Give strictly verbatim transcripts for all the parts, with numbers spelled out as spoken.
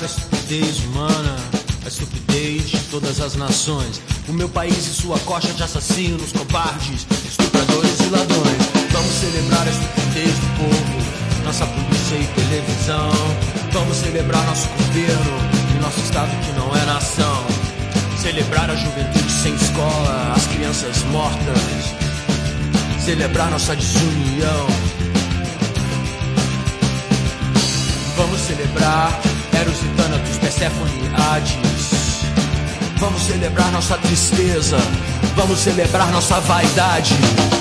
celebrar a estupidez humana, a estupidez de todas as nações. O meu país e sua coxa de assassinos, covardes, estupradores e ladrões. Vamos celebrar a estupidez do povo, nossa polícia e televisão. Vamos celebrar nosso governo e nosso estado que não é nação. Celebrar a juventude sem escola, as crianças mortas. Celebrar nossa desunião. Vamos celebrar Eros e Thanatos, Perséfone e Hades. Vamos celebrar nossa tristeza. Vamos celebrar nossa vaidade.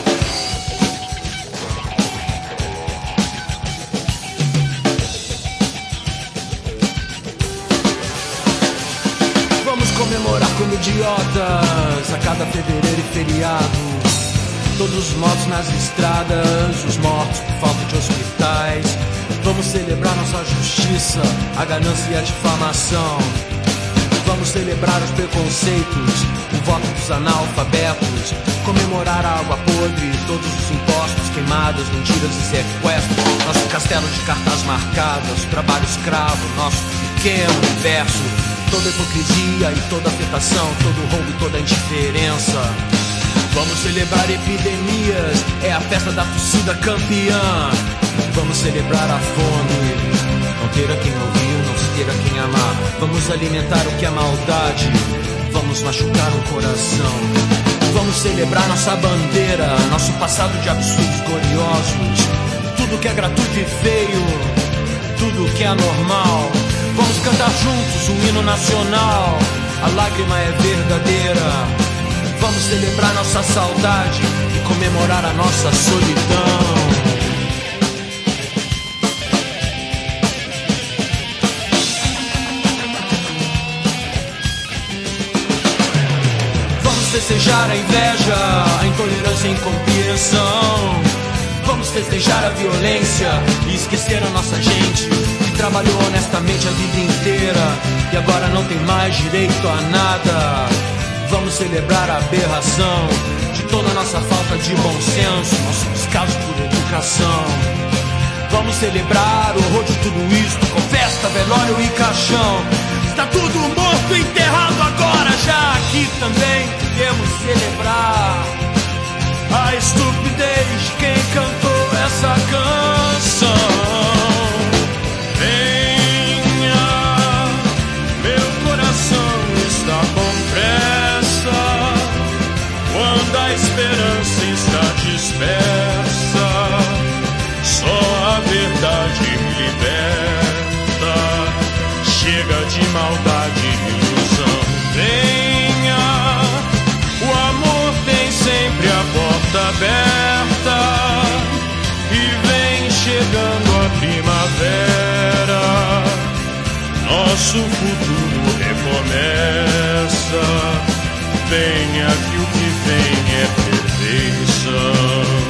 Vamos comemorar como idiotas a cada fevereiro e feriado. Todos os mortos nas estradas, os mortos por falta de hospitais. Vamos celebrar nossa justiça, a ganância e a difamação. Vamos celebrar os preconceitos, o voto dos analfabetos. Comemorar a água podre, todos os impostos, queimadas, mentiras e sequestros. Nosso castelo de cartas marcadas, o trabalho escravo, nosso pequeno universo. Toda hipocrisia e toda afetação, todo roubo e toda indiferença. Vamos celebrar epidemias, é a festa da torcida campeã. Vamos celebrar a fome, não ter a quem ouvir, não se ter a quem amar. Vamos alimentar o que é maldade, vamos machucar o coração. Vamos celebrar nossa bandeira, nosso passado de absurdos gloriosos. Tudo que é gratuito e feio, tudo que é anormal. Vamos cantar juntos o hino nacional, a lágrima é verdadeira. Vamos celebrar nossa saudade e comemorar a nossa solidão. Vamos festejar a inveja, a intolerância e a incompreensão. Vamos festejar a violência e esquecer a nossa gente que trabalhou honestamente a vida inteira e agora não tem mais direito a nada. Vamos celebrar a aberração de toda a nossa falta de bom senso, nosso descaso por educação. Vamos celebrar o horror de tudo isso, com festa, velório e caixão. Está tudo morto, enterrado agora, já aqui também podemos celebrar a estupidez de quem cantou essa canção. Venha, meu coração está com pressa, quando a esperança está dispersa, só a verdade me liberta. Chega de maldade e ilusão. Venha, o amor tem sempre a porta aberta, e vem chegando a primavera, nosso futuro recomeça. Venha que o que vem é perfeição.